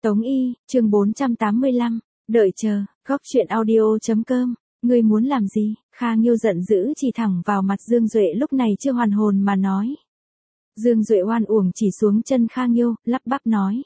Tống Y, chương 485, đợi chờ, góc chuyện audio.com, ngươi muốn làm gì? Kha Nghiêu giận dữ chỉ thẳng vào mặt Dương Duệ lúc này chưa hoàn hồn mà nói. Dương Duệ oan uổng chỉ xuống chân Kha Nghiêu, lắp bắp nói.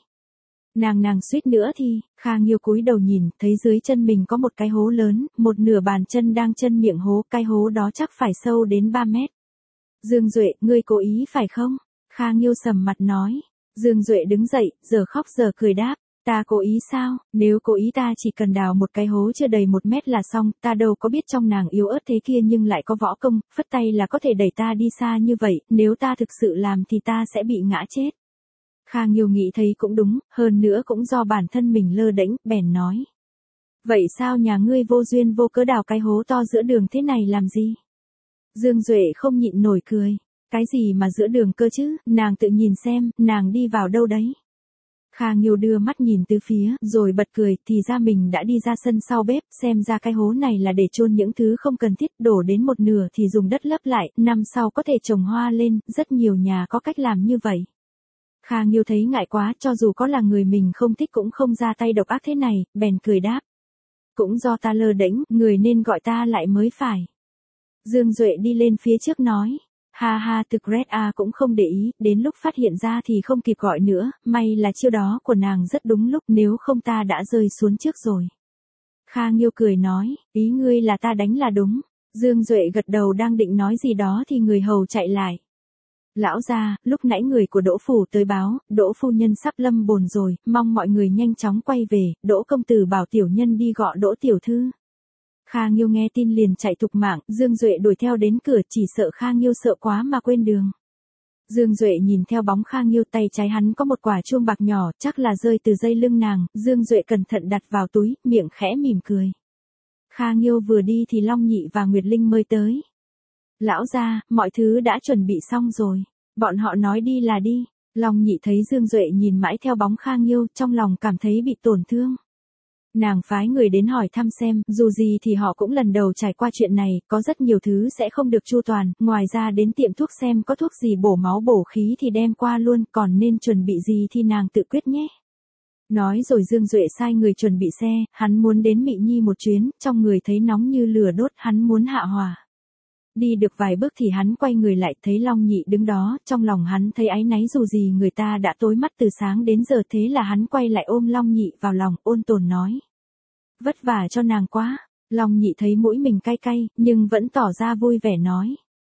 Nàng suýt nữa thì, Kha Nghiêu cúi đầu nhìn, thấy dưới chân mình có một cái hố lớn, một nửa bàn chân đang chân miệng hố, cái hố đó chắc phải sâu đến 3 mét. Dương Duệ, ngươi cố ý phải không? Kha Nghiêu sầm mặt nói. Dương Duệ đứng dậy, giờ khóc giờ cười đáp. Ta cố ý sao? Nếu cố ý ta chỉ cần đào một cái hố chưa đầy 1 mét là xong, ta đâu có biết trong nàng yếu ớt thế kia nhưng lại có võ công, phất tay là có thể đẩy ta đi xa như vậy, nếu ta thực sự làm thì ta sẽ bị ngã chết. Kha Nghiêu nghĩ thấy cũng đúng, hơn nữa cũng do bản thân mình lơ đễnh, bèn nói. Vậy sao nhà ngươi vô duyên vô cớ đào cái hố to giữa đường thế này làm gì? Dương Duệ không nhịn nổi cười. Cái gì mà giữa đường cơ chứ, nàng tự nhìn xem, nàng đi vào đâu đấy. Kha Nghiêu đưa mắt nhìn từ phía, rồi bật cười, thì ra mình đã đi ra sân sau bếp, xem ra cái hố này là để chôn những thứ không cần thiết, đổ đến một nửa thì dùng đất lấp lại, năm sau có thể trồng hoa lên, rất nhiều nhà có cách làm như vậy. Kha Nghiêu thấy ngại quá, cho dù có là người mình không thích cũng không ra tay độc ác thế này, bèn cười đáp. Cũng do ta lơ đễnh, người nên gọi ta lại mới phải. Dương Duệ đi lên phía trước nói. Ha ha, thực Red A cũng không để ý, đến lúc phát hiện ra thì không kịp gọi nữa, may là chiêu đó của nàng rất đúng lúc, nếu không ta đã rơi xuống trước rồi. Kha Nghiêu cười nói, ý ngươi là ta đánh là đúng. Dương Duệ gật đầu đang định nói gì đó thì người hầu chạy lại. Lão gia, lúc nãy người của Đỗ phủ tới báo, Đỗ phu nhân sắp lâm bồn rồi, mong mọi người nhanh chóng quay về, Đỗ công tử bảo tiểu nhân đi gọi Đỗ tiểu thư. Kha Nghiêu nghe tin liền chạy thục mạng, Dương Duệ đuổi theo đến cửa, chỉ sợ Kha Nghiêu sợ quá mà quên đường. Dương Duệ nhìn theo bóng Kha Nghiêu, tay trái hắn có một quả chuông bạc nhỏ, chắc là rơi từ dây lưng nàng, Dương Duệ cẩn thận đặt vào túi, miệng khẽ mỉm cười. Kha Nghiêu vừa đi thì Long Nhị và Nguyệt Linh mới tới. Lão gia, mọi thứ đã chuẩn bị xong rồi, bọn họ nói đi là đi. Long Nhị thấy Dương Duệ nhìn mãi theo bóng Kha Nghiêu, trong lòng cảm thấy bị tổn thương. Nàng phái người đến hỏi thăm xem, dù gì thì họ cũng lần đầu trải qua chuyện này, có rất nhiều thứ sẽ không được chu toàn, ngoài ra đến tiệm thuốc xem có thuốc gì bổ máu bổ khí thì đem qua luôn, còn nên chuẩn bị gì thì nàng tự quyết nhé. Nói rồi Dương Duệ sai người chuẩn bị xe, hắn muốn đến Mị Nhi một chuyến, trong người thấy nóng như lửa đốt, hắn muốn hạ hỏa. Đi được vài bước thì hắn quay người lại, thấy Long Nhị đứng đó, trong lòng hắn thấy áy náy dù gì người ta đã tối mắt từ sáng đến giờ, thế là hắn quay lại ôm Long Nhị vào lòng, ôn tồn nói. Vất vả cho nàng quá. Long Nhị thấy mũi mình cay cay, nhưng vẫn tỏ ra vui vẻ nói.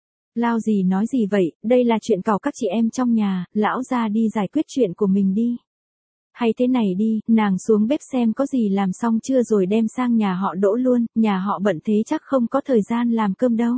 Lao gì nói gì vậy, đây là chuyện càu các chị em trong nhà, lão ra đi giải quyết chuyện của mình đi. Hay thế này đi, nàng xuống bếp xem có gì làm xong chưa rồi đem sang nhà họ Đỗ luôn, nhà họ bận thế chắc không có thời gian làm cơm đâu.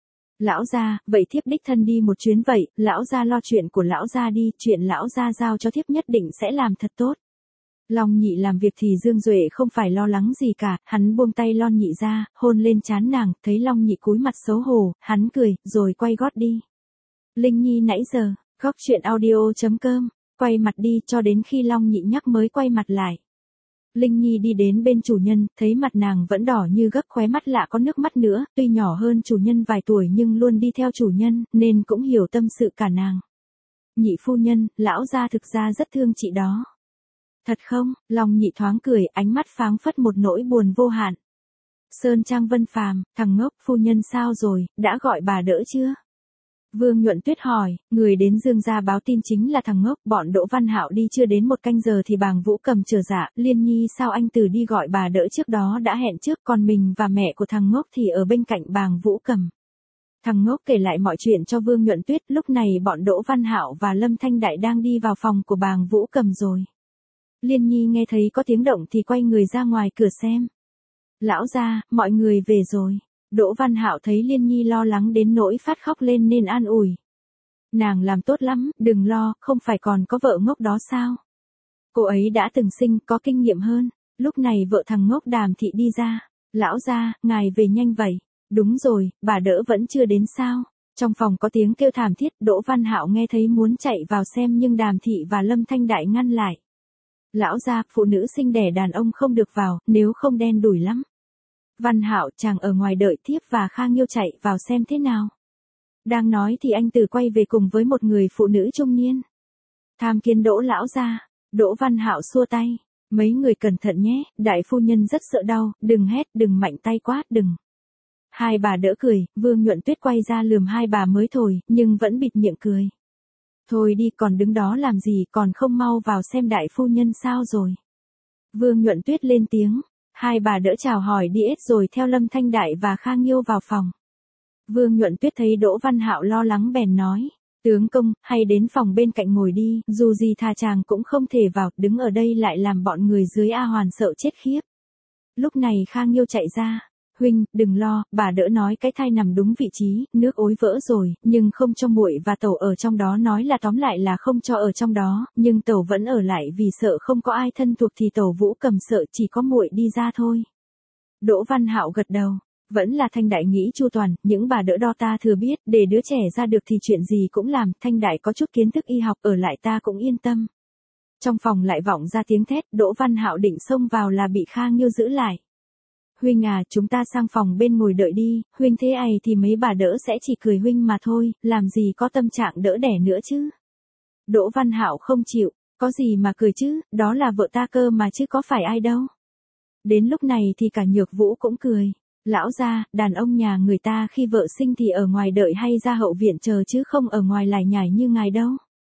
Lão gia, vậy thiếp đích thân đi một chuyến vậy, lão gia lo chuyện của lão gia đi, chuyện lão gia giao cho thiếp nhất định sẽ làm thật tốt. Long Nhị làm việc thì Dương Duệ không phải lo lắng gì cả, hắn buông tay Long Nhị ra, hôn lên trán nàng, thấy Long Nhị cúi mặt xấu hổ, hắn cười, rồi quay gót đi. Linh Nhi nãy giờ, góc chuyện audio.com, quay mặt đi cho đến khi Long Nhị nhắc mới quay mặt lại. Linh Nhi đi đến bên chủ nhân, thấy mặt nàng vẫn đỏ như gấc, khóe mắt lạ có nước mắt nữa, tuy nhỏ hơn chủ nhân vài tuổi nhưng luôn đi theo chủ nhân, nên cũng hiểu tâm sự cả nàng. Nhị phu nhân, lão gia thực ra rất thương chị đó. Thật không? Long Nhị thoáng cười, ánh mắt pháng phất một nỗi buồn vô hạn. Sơn Trang Vân Phàm, thằng ngốc, phu nhân sao rồi, đã gọi bà đỡ chưa? Vương Nhuận Tuyết hỏi, người đến Dương gia báo tin chính là thằng ngốc, bọn Đỗ Văn Hạo đi chưa đến 1 canh giờ thì Bàng Vũ Cầm trở dạ, Liên Nhi sao anh Từ đi gọi bà đỡ trước đó đã hẹn trước, còn mình và mẹ của thằng ngốc thì ở bên cạnh Bàng Vũ Cầm. Thằng ngốc kể lại mọi chuyện cho Vương Nhuận Tuyết, lúc này bọn Đỗ Văn Hạo và Lâm Thanh Đại đang đi vào phòng của Bàng Vũ Cầm rồi. Liên Nhi nghe thấy có tiếng động thì quay người ra ngoài cửa xem. Lão gia, mọi người về rồi. Đỗ Văn Hạo thấy Liên Nhi lo lắng đến nỗi phát khóc lên nên an ủi. Nàng làm tốt lắm, đừng lo, không phải còn có vợ ngốc đó sao? Cô ấy đã từng sinh, có kinh nghiệm hơn. Lúc này vợ thằng ngốc Đàm Thị đi ra. Lão gia, ngài về nhanh vậy. Đúng rồi, bà đỡ vẫn chưa đến sao? Trong phòng có tiếng kêu thảm thiết, Đỗ Văn Hạo nghe thấy muốn chạy vào xem nhưng Đàm Thị và Lâm Thanh Đại ngăn lại. Lão gia, phụ nữ sinh đẻ đàn ông không được vào, nếu không đen đủi lắm. Văn Hạo, chàng ở ngoài đợi thiếp và Kha Nghiêu chạy vào xem thế nào. Đang nói thì anh Từ quay về cùng với một người phụ nữ trung niên. Tham kiến Đỗ lão gia. Đỗ Văn Hạo xua tay. Mấy người cẩn thận nhé, đại phu nhân rất sợ đau, đừng hét, đừng mạnh tay quá, đừng. Hai bà đỡ cười, Vương Nhuận Tuyết quay ra lườm hai bà mới thôi, nhưng vẫn bịt miệng cười. Thôi đi, còn đứng đó làm gì, còn không mau vào xem đại phu nhân sao rồi. Vương Nhuận Tuyết lên tiếng, hai bà đỡ chào hỏi đi hết rồi theo Lâm Thanh Đại và Kha Nghiêu vào phòng. Vương Nhuận Tuyết thấy Đỗ Văn Hạo lo lắng bèn nói, tướng công, hay đến phòng bên cạnh ngồi đi, dù gì thà chàng cũng không thể vào, đứng ở đây lại làm bọn người dưới A Hoàn sợ chết khiếp. Lúc này Kha Nghiêu chạy ra, huynh, đừng lo, bà đỡ nói cái thai nằm đúng vị trí, nước ối vỡ rồi, nhưng không cho muội và tẩu ở trong đó, nói là tóm lại là không cho ở trong đó, nhưng tẩu vẫn ở lại vì sợ không có ai thân thuộc thì tẩu Vũ Cầm sợ chỉ có muội đi ra thôi. Đỗ Văn Hạo gật đầu. Vẫn là Thanh Đại nghĩ chu toàn, những bà đỡ đo ta thừa biết, để đứa trẻ ra được thì chuyện gì cũng làm, Thanh Đại có chút kiến thức y học ở lại ta cũng yên tâm. Trong phòng lại vọng ra tiếng thét, Đỗ Văn Hạo định xông vào là bị Kha Nghiêu giữ lại. Huynh à, chúng ta sang phòng bên ngồi đợi đi, huynh thế ấy thì mấy bà đỡ sẽ chỉ cười huynh mà thôi, làm gì có tâm trạng đỡ đẻ nữa chứ. Đỗ Văn Hạo không chịu, có gì mà cười chứ, đó là vợ ta cơ mà chứ có phải ai đâu. Đến lúc này thì cả Nhược Vũ cũng cười. Lão gia, đàn ông nhà người ta khi vợ sinh thì ở ngoài đợi hay ra hậu viện chờ chứ không ở ngoài lải nhải như ngài đâu.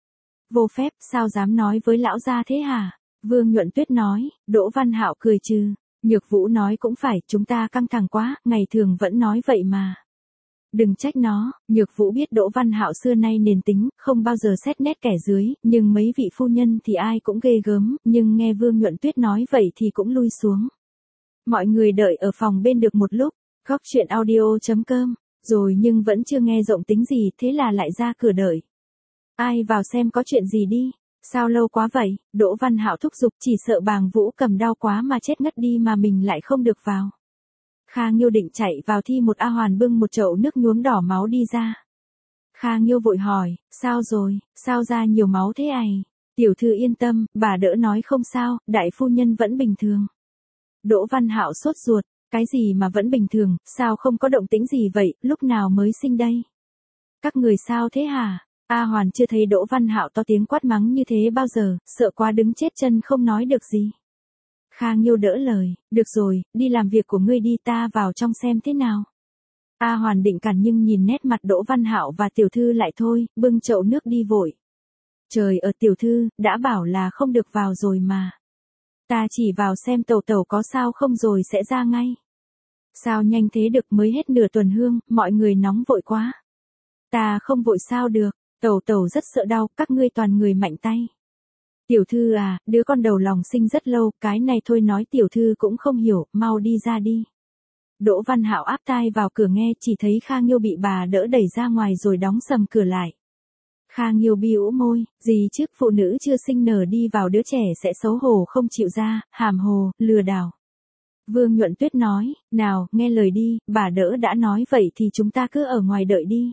Vô phép, sao dám nói với lão gia thế hả? Vương Nhuận Tuyết nói, Đỗ Văn Hạo cười trừ. Nhược Vũ nói cũng phải, chúng ta căng thẳng quá, ngày thường vẫn nói vậy mà. Đừng trách nó, Nhược Vũ biết Đỗ Văn Hạo xưa nay nền tính, không bao giờ xét nét kẻ dưới, nhưng mấy vị phu nhân thì ai cũng ghê gớm, nhưng nghe Vương Nhuận Tuyết nói vậy thì cũng lui xuống. Mọi người đợi ở phòng bên được một lúc, góc chuyện audio.com, rồi nhưng vẫn chưa nghe rộng tính gì, thế là lại ra cửa đợi. Ai vào xem có chuyện gì đi, sao lâu quá vậy, Đỗ Văn Hạo thúc giục, chỉ sợ bàng Vũ Cầm đau quá mà chết ngất đi mà mình lại không được vào. Kha Nghiêu định chạy vào thì một A Hoàn bưng một chậu nước nhuốm đỏ máu đi ra. Kha Nghiêu vội hỏi, sao rồi, sao ra nhiều máu thế ấy? Tiểu thư yên tâm, bà đỡ nói không sao, đại phu nhân vẫn bình thường. Đỗ Văn Hạo sốt ruột, cái gì mà vẫn bình thường, sao không có động tĩnh gì vậy, lúc nào mới sinh đây? Các người sao thế hả? A Hoàn chưa thấy Đỗ Văn Hạo to tiếng quát mắng như thế bao giờ, sợ quá đứng chết chân không nói được gì. Kha Nghiêu đỡ lời, được rồi, đi làm việc của ngươi đi, ta vào trong xem thế nào. A Hoàn định cản nhưng nhìn nét mặt Đỗ Văn Hạo và tiểu thư lại thôi, bưng chậu nước đi vội. Trời ở tiểu thư, đã bảo là không được vào rồi mà. Ta chỉ vào xem tẩu tẩu có sao không rồi sẽ ra ngay. Sao nhanh thế được, mới hết nửa tuần hương, mọi người nóng vội quá. Ta không vội sao được, tẩu tẩu rất sợ đau, các ngươi toàn người mạnh tay. Tiểu thư à, đứa con đầu lòng sinh rất lâu, cái này thôi nói tiểu thư cũng không hiểu, mau đi ra đi. Đỗ Văn Hạo áp tai vào cửa nghe, chỉ thấy Kha Nghiêu bị bà đỡ đẩy ra ngoài rồi đóng sầm cửa lại. Kha Nghiêu bĩu môi, gì trước phụ nữ chưa sinh nở đi vào đứa trẻ sẽ xấu hổ không chịu ra, hàm hồ, lừa đảo. Vương Nhuận Tuyết nói, nào, nghe lời đi, bà đỡ đã nói vậy thì chúng ta cứ ở ngoài đợi đi.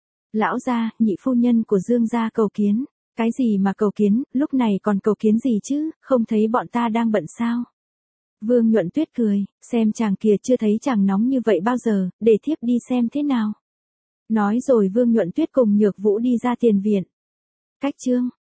Lão gia, nhị phu nhân của Dương gia cầu kiến. Cái gì mà cầu kiến, lúc này còn cầu kiến gì chứ, không thấy bọn ta đang bận sao? Vương Nhuận Tuyết cười, xem chàng kìa, chưa thấy chàng nóng như vậy bao giờ, để thiếp đi xem thế nào. Nói rồi Vương Nhuận Tuyết cùng Nhược Vũ đi ra tiền viện. Cách chương